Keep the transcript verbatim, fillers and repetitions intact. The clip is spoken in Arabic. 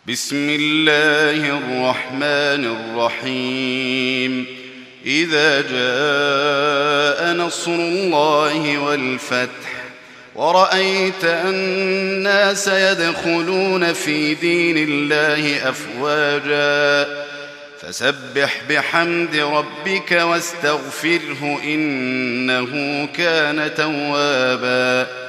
بسم الله الرحمن الرحيم إذا جاء نصر الله والفتح ورأيت الناس يدخلون في دين الله أفواجا فسبح بحمد ربك واستغفره إنه كان توابا